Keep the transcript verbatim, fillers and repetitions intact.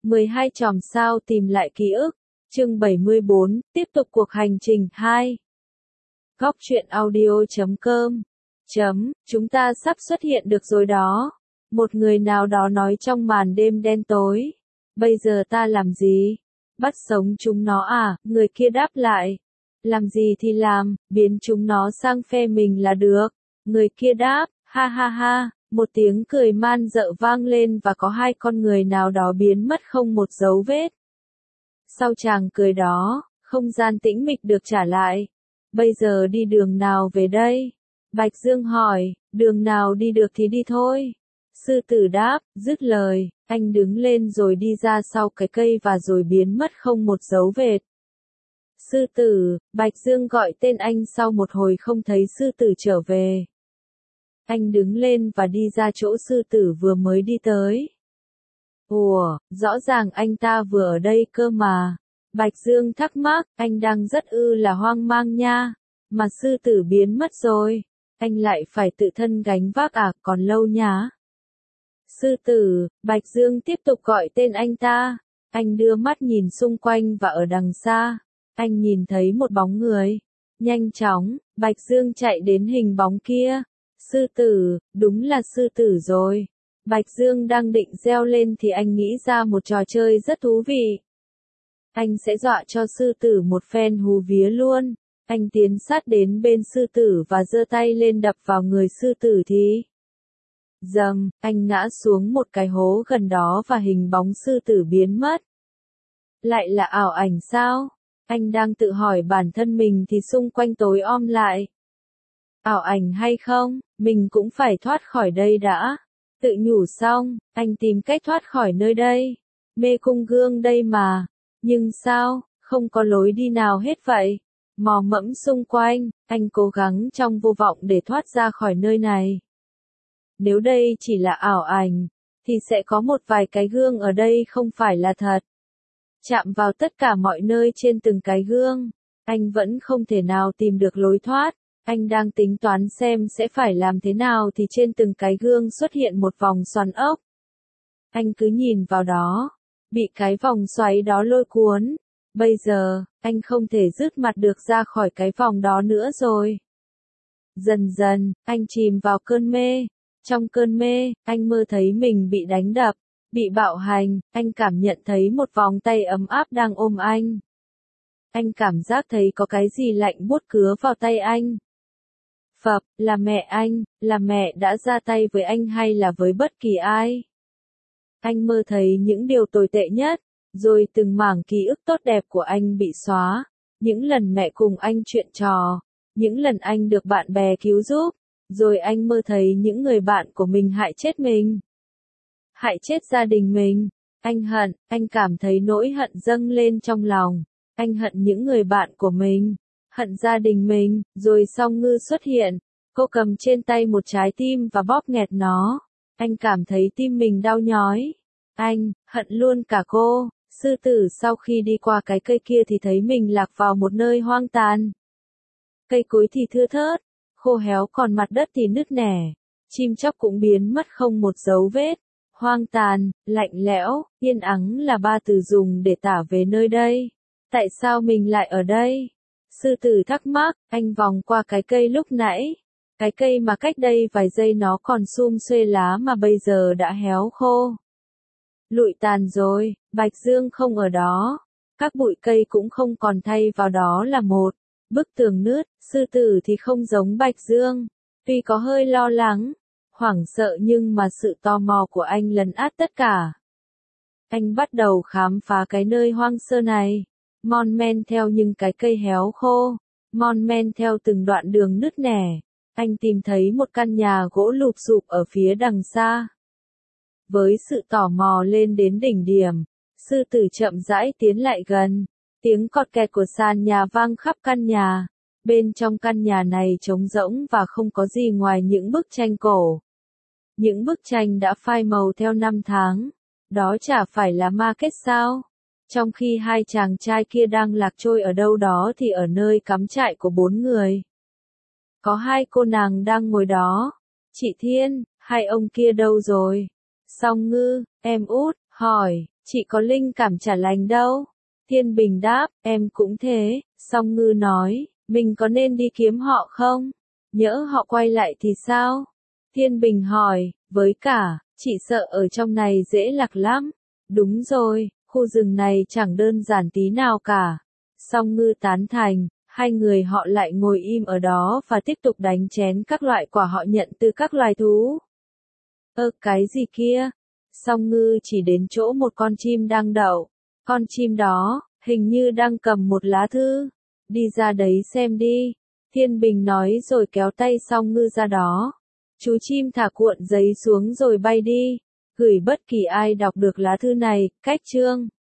mười hai chòm sao tìm lại ký ức. Chương bảy mươi bốn, tiếp tục cuộc hành trình hai. Góc truyện audio chấm com. Chấm, chúng ta sắp xuất hiện được rồi đó. Một người nào đó nói trong màn đêm đen tối. Bây giờ ta làm gì? Bắt sống chúng nó à? Người kia đáp lại. Làm gì thì làm, biến chúng nó sang phe mình là được. Người kia đáp, ha ha ha. Một tiếng cười man dợ vang lên và có hai con người nào đó biến mất không một dấu vết. Sau chàng cười đó, không gian tĩnh mịch được trả lại. Bây giờ đi đường nào về đây? Bạch Dương hỏi, đường nào đi được thì đi thôi. Sư tử đáp, dứt lời, anh đứng lên rồi đi ra sau cái cây và rồi biến mất không một dấu vết. Sư tử, Bạch Dương gọi tên anh sau một hồi không thấy sư tử trở về. Anh đứng lên và đi ra chỗ sư tử vừa mới đi tới. Ủa, rõ ràng anh ta vừa ở đây cơ mà. Bạch Dương thắc mắc, anh đang rất ư là hoang mang nha. Mà sư tử biến mất rồi. Anh lại phải tự thân gánh vác à, còn lâu nhá. Sư tử, Bạch Dương tiếp tục gọi tên anh ta. Anh đưa mắt nhìn xung quanh và ở đằng xa. Anh nhìn thấy một bóng người. Nhanh chóng, Bạch Dương chạy đến hình bóng kia. Sư tử, đúng là sư tử rồi. Bạch Dương đang định reo lên thì anh nghĩ ra một trò chơi rất thú vị. Anh sẽ dọa cho sư tử một phen hú vía luôn. Anh tiến sát đến bên sư tử và giơ tay lên đập vào người sư tử thì... Dầm, anh ngã xuống một cái hố gần đó và hình bóng sư tử biến mất. Lại là ảo ảnh sao? Anh đang tự hỏi bản thân mình thì xung quanh tối om lại. Ảo ảnh hay không, mình cũng phải thoát khỏi đây đã. Tự nhủ xong, anh tìm cách thoát khỏi nơi đây. Mê cung gương đây mà. Nhưng sao, không có lối đi nào hết vậy? Mò mẫm xung quanh, anh cố gắng trong vô vọng để thoát ra khỏi nơi này. Nếu đây chỉ là ảo ảnh, thì sẽ có một vài cái gương ở đây không phải là thật. Chạm vào tất cả mọi nơi trên từng cái gương, anh vẫn không thể nào tìm được lối thoát. Anh đang tính toán xem sẽ phải làm thế nào thì trên từng cái gương xuất hiện một vòng xoắn ốc. Anh cứ nhìn vào đó, bị cái vòng xoáy đó lôi cuốn. Bây giờ, anh không thể dứt mặt được ra khỏi cái vòng đó nữa rồi. Dần dần, anh chìm vào cơn mê. Trong cơn mê, anh mơ thấy mình bị đánh đập, bị bạo hành, anh cảm nhận thấy một vòng tay ấm áp đang ôm anh. Anh cảm giác thấy có cái gì lạnh buốt cứa vào tay anh. Phập, là mẹ anh, là mẹ đã ra tay với anh hay là với bất kỳ ai? Anh mơ thấy những điều tồi tệ nhất, rồi từng mảng ký ức tốt đẹp của anh bị xóa. Những lần mẹ cùng anh chuyện trò, những lần anh được bạn bè cứu giúp, rồi anh mơ thấy những người bạn của mình hại chết mình. Hại chết gia đình mình. Anh hận, anh cảm thấy nỗi hận dâng lên trong lòng. Anh hận những người bạn của mình. Hận gia đình mình, rồi Song Ngư xuất hiện. Cô cầm trên tay một trái tim và bóp nghẹt nó. Anh cảm thấy tim mình đau nhói. Anh, hận luôn cả cô. Sư tử sau khi đi qua cái cây kia thì thấy mình lạc vào một nơi hoang tàn. Cây cối thì thưa thớt, khô héo còn mặt đất thì nứt nẻ. Chim chóc cũng biến mất không một dấu vết. Hoang tàn, lạnh lẽo, yên ắng là ba từ dùng để tả về nơi đây. Tại sao mình lại ở đây? Sư tử thắc mắc, anh vòng qua cái cây lúc nãy. Cái cây mà cách đây vài giây nó còn sum xuê lá mà bây giờ đã héo khô. Lụi tàn rồi, Bạch Dương không ở đó. Các bụi cây cũng không còn thay vào đó là một bức tường nứt. Sư tử thì không giống Bạch Dương. Tuy có hơi lo lắng, hoảng sợ nhưng mà sự tò mò của anh lấn át tất cả. Anh bắt đầu khám phá cái nơi hoang sơ này. Mon men theo những cái cây héo khô. Mon men theo từng đoạn đường nứt nẻ. Anh tìm thấy một căn nhà gỗ lụp xụp ở phía đằng xa. Với sự tò mò lên đến đỉnh điểm, sư tử chậm rãi tiến lại gần. Tiếng cọt kẹt của sàn nhà vang khắp căn nhà. Bên trong căn nhà này trống rỗng và không có gì ngoài những bức tranh cổ. Những bức tranh đã phai màu theo năm tháng. Đó chả phải là ma kết sao? Trong khi hai chàng trai kia đang lạc trôi ở đâu đó thì ở nơi cắm trại của bốn người. Có hai cô nàng đang ngồi đó. Chị Thiên, hai ông kia đâu rồi? Song Ngư, em út, hỏi, chị có linh cảm chả lành đâu. Thiên Bình đáp, em cũng thế. Song Ngư nói, mình có nên đi kiếm họ không? Nhỡ họ quay lại thì sao? Thiên Bình hỏi, với cả, chị sợ ở trong này dễ lạc lắm. Đúng rồi, khu rừng này chẳng đơn giản tí nào cả. Song Ngư tán thành, hai người họ lại ngồi im ở đó và tiếp tục đánh chén các loại quả họ nhận từ các loài thú. Ơ cái gì kia? Song Ngư chỉ đến chỗ một con chim đang đậu. Con chim đó, hình như đang cầm một lá thư. Đi ra đấy xem đi. Thiên Bình nói rồi kéo tay Song Ngư ra đó. Chú chim thả cuộn giấy xuống rồi bay đi. Gửi bất kỳ ai đọc được lá thư này, cách chương.